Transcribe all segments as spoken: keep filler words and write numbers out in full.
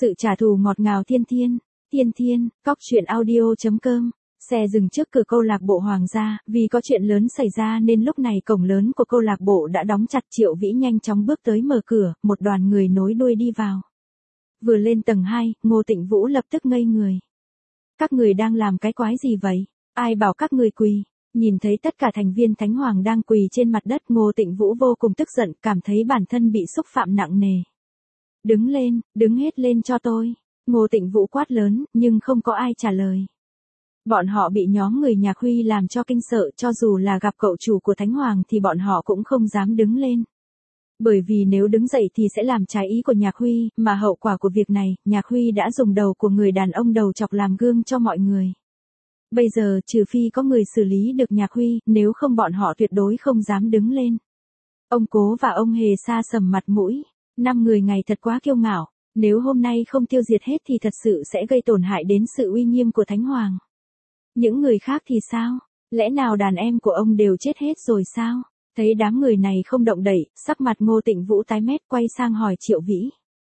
Sự trả thù ngọt ngào thiên thiên, thiên thiên, cóc truyện audio.com. Xe dừng trước cửa câu lạc bộ Hoàng gia, vì có chuyện lớn xảy ra nên lúc này cổng lớn của câu lạc bộ đã đóng chặt. Triệu Vĩ nhanh chóng bước tới mở cửa, một đoàn người nối đuôi đi vào. Vừa lên tầng hai, Ngô Tịnh Vũ lập tức ngây người. Các người đang làm cái quái gì vậy? Ai bảo các người quỳ? Nhìn thấy tất cả thành viên Thánh Hoàng đang quỳ trên mặt đất, Ngô Tịnh Vũ vô cùng tức giận, cảm thấy bản thân bị xúc phạm nặng nề. Đứng lên, đứng hết lên cho tôi. Ngô Tịnh Vũ quát lớn, nhưng không có ai trả lời. Bọn họ bị nhóm người Nhạc Huy làm cho kinh sợ, cho dù là gặp cậu chủ của Thánh Hoàng thì bọn họ cũng không dám đứng lên. Bởi vì nếu đứng dậy thì sẽ làm trái ý của Nhạc Huy, mà hậu quả của việc này, Nhạc Huy đã dùng đầu của người đàn ông đầu chọc làm gương cho mọi người. Bây giờ trừ phi có người xử lý được Nhạc Huy, nếu không bọn họ tuyệt đối không dám đứng lên. Ông Cố và ông Hề xa sầm mặt mũi. Năm người ngày thật quá kiêu ngạo, nếu hôm nay không tiêu diệt hết thì thật sự sẽ gây tổn hại đến sự uy nghiêm của Thánh Hoàng. Những người khác thì sao? Lẽ nào đàn em của ông đều chết hết rồi sao? Thấy đám người này không động đậy, sắc mặt Ngô Tịnh Vũ tái mét, quay sang hỏi Triệu Vĩ.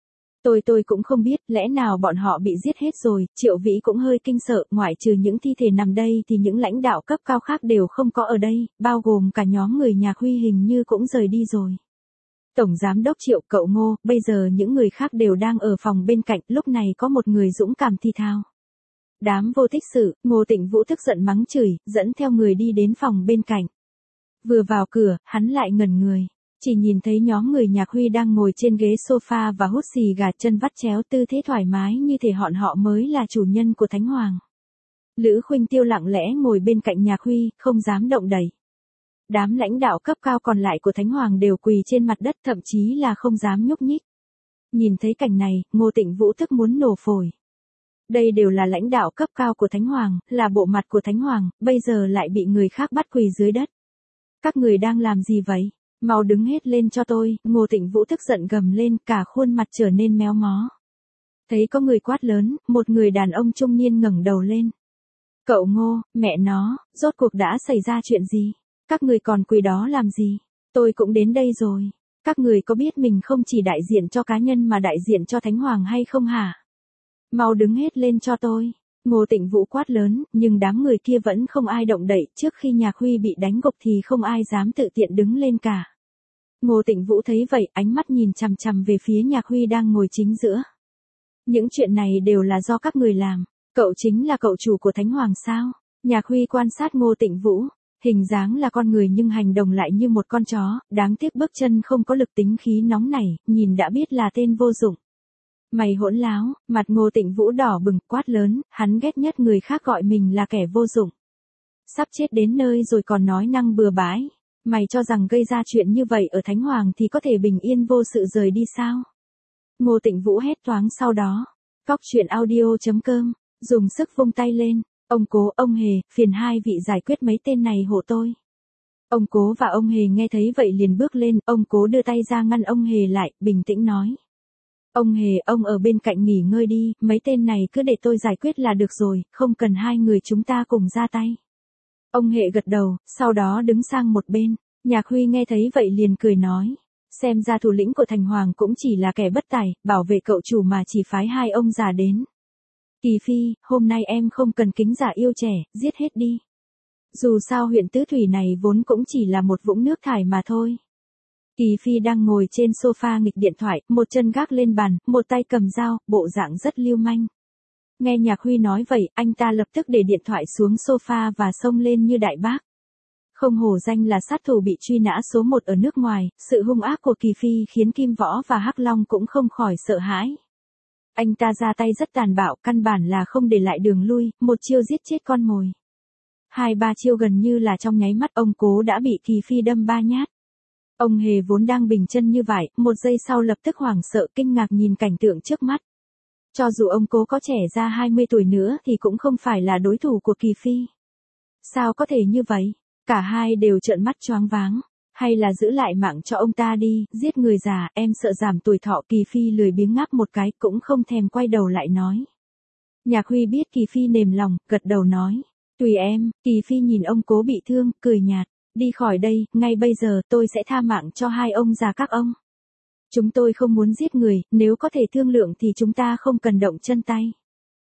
Tôi tôi cũng không biết, lẽ nào bọn họ bị giết hết rồi? Triệu Vĩ cũng hơi kinh sợ, ngoại trừ những thi thể nằm đây thì những lãnh đạo cấp cao khác đều không có ở đây, bao gồm cả nhóm người Nhạc Huy hình như cũng rời đi rồi. Tổng Giám đốc Triệu, cậu Ngô, bây giờ những người khác đều đang ở phòng bên cạnh, lúc này có một người dũng cảm thì thào. Đám vô tích sự, Ngô Tịnh Vũ tức giận mắng chửi, dẫn theo người đi đến phòng bên cạnh. Vừa vào cửa, hắn lại ngẩn người. Chỉ nhìn thấy nhóm người Nhạc Huy đang ngồi trên ghế sofa và hút xì gà, chân vắt chéo, tư thế thoải mái như thể họ họ mới là chủ nhân của Thánh Hoàng. Lữ Khuynh Tiêu lặng lẽ ngồi bên cạnh Nhạc Huy, không dám động đậy. Đám lãnh đạo cấp cao còn lại của Thánh Hoàng đều quỳ trên mặt đất, thậm chí là không dám nhúc nhích. Nhìn thấy cảnh này, Ngô Tịnh Vũ tức muốn nổ phổi. Đây đều là lãnh đạo cấp cao của Thánh Hoàng, là bộ mặt của Thánh Hoàng, bây giờ lại bị người khác bắt quỳ dưới đất. Các người đang làm gì vậy? Mau đứng hết lên cho tôi. Ngô Tịnh Vũ tức giận gầm lên, cả khuôn mặt trở nên méo mó. Thấy có người quát lớn, một người đàn ông trung niên ngẩng đầu lên. Cậu Ngô, mẹ nó, rốt cuộc đã xảy ra chuyện gì? Các người còn quỳ đó làm gì? Tôi cũng đến đây rồi. Các người có biết mình không chỉ đại diện cho cá nhân mà đại diện cho Thánh Hoàng hay không hả? Mau đứng hết lên cho tôi. Ngô Tịnh Vũ quát lớn, nhưng đám người kia vẫn không ai động đậy, trước khi Nhạc Huy bị đánh gục thì không ai dám tự tiện đứng lên cả. Ngô Tịnh Vũ thấy vậy, ánh mắt nhìn chằm chằm về phía Nhạc Huy đang ngồi chính giữa. Những chuyện này đều là do các người làm. Cậu chính là cậu chủ của Thánh Hoàng sao? Nhạc Huy quan sát Ngô Tịnh Vũ. Hình dáng là con người nhưng hành động lại như một con chó, đáng tiếc bước chân không có lực, tính khí nóng nảy, nhìn đã biết là tên vô dụng. Mày hỗn láo, mặt Ngô Tịnh Vũ đỏ bừng, quát lớn, hắn ghét nhất người khác gọi mình là kẻ vô dụng. Sắp chết đến nơi rồi còn nói năng bừa bãi. Mày cho rằng gây ra chuyện như vậy ở Thánh Hoàng thì có thể bình yên vô sự rời đi sao? Ngô Tịnh Vũ hét toáng sau đó. Cóc truyện audio.com, dùng sức vung tay lên. Ông Cố, ông Hề, phiền hai vị giải quyết mấy tên này hộ tôi. Ông Cố và ông Hề nghe thấy vậy liền bước lên, ông Cố đưa tay ra ngăn ông Hề lại, bình tĩnh nói. Ông Hề, ông ở bên cạnh nghỉ ngơi đi, mấy tên này cứ để tôi giải quyết là được rồi, không cần hai người chúng ta cùng ra tay. Ông Hề gật đầu, sau đó đứng sang một bên. Nhạc Huy nghe thấy vậy liền cười nói. Xem ra thủ lĩnh của Thành Hoàng cũng chỉ là kẻ bất tài, bảo vệ cậu chủ mà chỉ phái hai ông già đến. Kỳ Phi, hôm nay em không cần kính già yêu trẻ, giết hết đi. Dù sao huyện Tứ Thủy này vốn cũng chỉ là một vũng nước thải mà thôi. Kỳ Phi đang ngồi trên sofa nghịch điện thoại, một chân gác lên bàn, một tay cầm dao, bộ dạng rất lưu manh. Nghe Nhạc Huy nói vậy, anh ta lập tức để điện thoại xuống sofa và xông lên như đại bác. Không hổ danh là sát thủ bị truy nã số một ở nước ngoài, sự hung ác của Kỳ Phi khiến Kim Võ và Hắc Long cũng không khỏi sợ hãi. Anh ta ra tay rất tàn bạo, căn bản là không để lại đường lui, một chiêu giết chết con mồi. Hai ba chiêu gần như là trong nháy mắt, ông Cố đã bị Kỳ Phi đâm ba nhát. Ông Hề vốn đang bình chân như vậy, một giây sau lập tức hoảng sợ kinh ngạc nhìn cảnh tượng trước mắt. Cho dù ông Cố có trẻ ra hai mươi tuổi nữa thì cũng không phải là đối thủ của Kỳ Phi. Sao có thể như vậy? Cả hai đều trợn mắt choáng váng. Hay là giữ lại mạng cho ông ta đi, giết người già, em sợ giảm tuổi thọ. Kỳ Phi lười biếng ngáp một cái, cũng không thèm quay đầu lại nói. Nhạc Huy biết Kỳ Phi mềm lòng, gật đầu nói. Tùy em. Kỳ Phi nhìn ông Cố bị thương, cười nhạt. Đi khỏi đây, ngay bây giờ tôi sẽ tha mạng cho hai ông già các ông. Chúng tôi không muốn giết người, nếu có thể thương lượng thì chúng ta không cần động chân tay.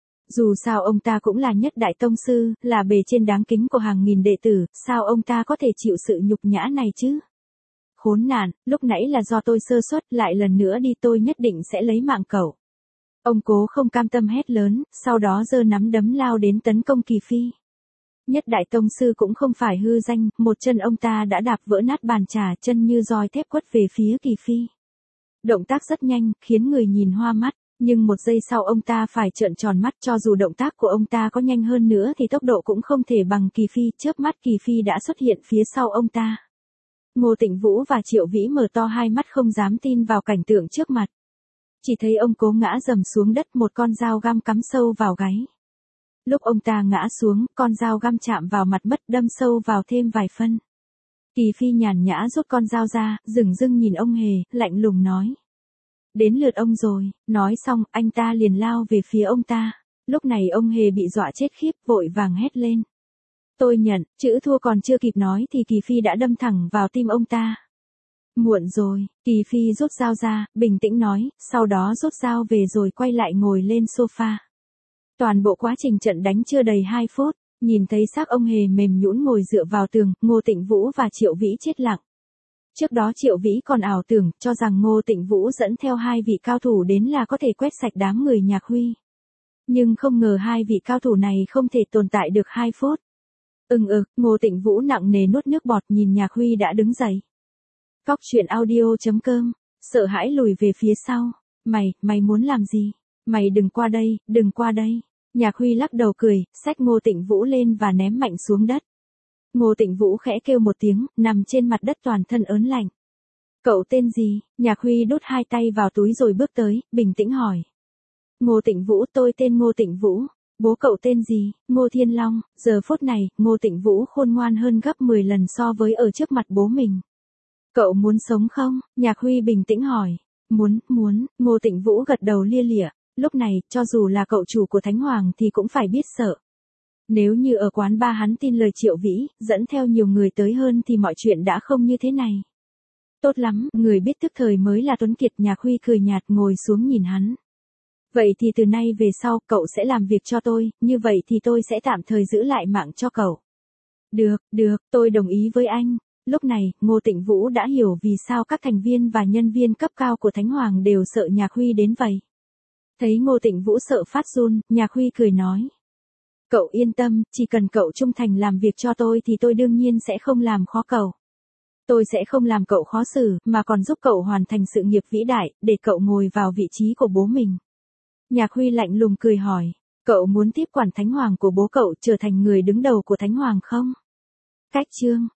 Dù sao ông ta cũng là nhất đại tông sư, là bề trên đáng kính của hàng nghìn đệ tử, sao ông ta có thể chịu sự nhục nhã này chứ? Khốn nạn, lúc nãy là do tôi sơ suất, lại lần nữa đi tôi nhất định sẽ lấy mạng cậu. Ông Cố không cam tâm hét lớn, sau đó giơ nắm đấm lao đến tấn công Kỳ Phi. Nhất đại tông sư cũng không phải hư danh, một chân ông ta đã đạp vỡ nát bàn trà, chân như roi thép quất về phía Kỳ Phi. Động tác rất nhanh, khiến người nhìn hoa mắt, nhưng một giây sau ông ta phải trợn tròn mắt, cho dù động tác của ông ta có nhanh hơn nữa thì tốc độ cũng không thể bằng Kỳ Phi, chớp mắt Kỳ Phi đã xuất hiện phía sau ông ta. Ngô Tịnh Vũ và Triệu Vĩ mở to hai mắt không dám tin vào cảnh tượng trước mặt. Chỉ thấy ông Cố ngã rầm xuống đất, một con dao găm cắm sâu vào gáy. Lúc ông ta ngã xuống, con dao găm chạm vào mặt mất, đâm sâu vào thêm vài phân. Kỳ Phi nhàn nhã rút con dao ra, dửng dưng nhìn ông Hề, lạnh lùng nói. Đến lượt ông rồi, nói xong, anh ta liền lao về phía ông ta. Lúc này ông Hề bị dọa chết khiếp, vội vàng hét lên. Tôi nhận, chữ thua còn chưa kịp nói thì Kỳ Phi đã đâm thẳng vào tim ông ta. Muộn rồi, Kỳ Phi rút dao ra, bình tĩnh nói, sau đó rút dao về rồi quay lại ngồi lên sofa. Toàn bộ quá trình trận đánh chưa đầy hai phút, nhìn thấy xác ông Hề mềm nhũn ngồi dựa vào tường, Ngô Tịnh Vũ và Triệu Vĩ chết lặng. Trước đó Triệu Vĩ còn ảo tưởng, cho rằng Ngô Tịnh Vũ dẫn theo hai vị cao thủ đến là có thể quét sạch đám người Nhạc Huy. Nhưng không ngờ hai vị cao thủ này không thể tồn tại được hai phút. Ừng ực, Ngô Tịnh Vũ nặng nề nuốt nước bọt, nhìn Nhạc Huy đã đứng dậy. Cóc truyện audio chấm com, sợ hãi lùi về phía sau. Mày, mày muốn làm gì? Mày đừng qua đây, đừng qua đây. Nhạc Huy lắc đầu cười, xách Ngô Tịnh Vũ lên và ném mạnh xuống đất. Ngô Tịnh Vũ khẽ kêu một tiếng, nằm trên mặt đất toàn thân ớn lạnh. Cậu tên gì? Nhạc Huy đút hai tay vào túi rồi bước tới, bình tĩnh hỏi. Ngô Tịnh Vũ, tôi tên Ngô Tịnh Vũ. Bố cậu tên gì? Ngô Thiên Long. Giờ phút này, Ngô Tịnh Vũ khôn ngoan hơn gấp mười lần so với ở trước mặt bố mình. Cậu muốn sống không? Nhạc Huy bình tĩnh hỏi. Muốn, muốn, Ngô Tịnh Vũ gật đầu lia lịa. Lúc này, cho dù là cậu chủ của Thánh Hoàng thì cũng phải biết sợ. Nếu như ở quán ba hắn tin lời Triệu Vĩ, dẫn theo nhiều người tới hơn thì mọi chuyện đã không như thế này. Tốt lắm, người biết tức thời mới là Tuấn Kiệt. Nhạc Huy cười nhạt ngồi xuống nhìn hắn. Vậy thì từ nay về sau, cậu sẽ làm việc cho tôi, như vậy thì tôi sẽ tạm thời giữ lại mạng cho cậu. Được, được, tôi đồng ý với anh. Lúc này, Ngô Tịnh Vũ đã hiểu vì sao các thành viên và nhân viên cấp cao của Thánh Hoàng đều sợ Nhạc Huy đến vậy. Thấy Ngô Tịnh Vũ sợ phát run, Nhạc Huy cười nói. Cậu yên tâm, chỉ cần cậu trung thành làm việc cho tôi thì tôi đương nhiên sẽ không làm khó cậu. Tôi sẽ không làm cậu khó xử, mà còn giúp cậu hoàn thành sự nghiệp vĩ đại, để cậu ngồi vào vị trí của bố mình. Nhạc Huy lạnh lùng cười hỏi, cậu muốn tiếp quản Thánh Hoàng của bố cậu, trở thành người đứng đầu của Thánh Hoàng không? Cách chương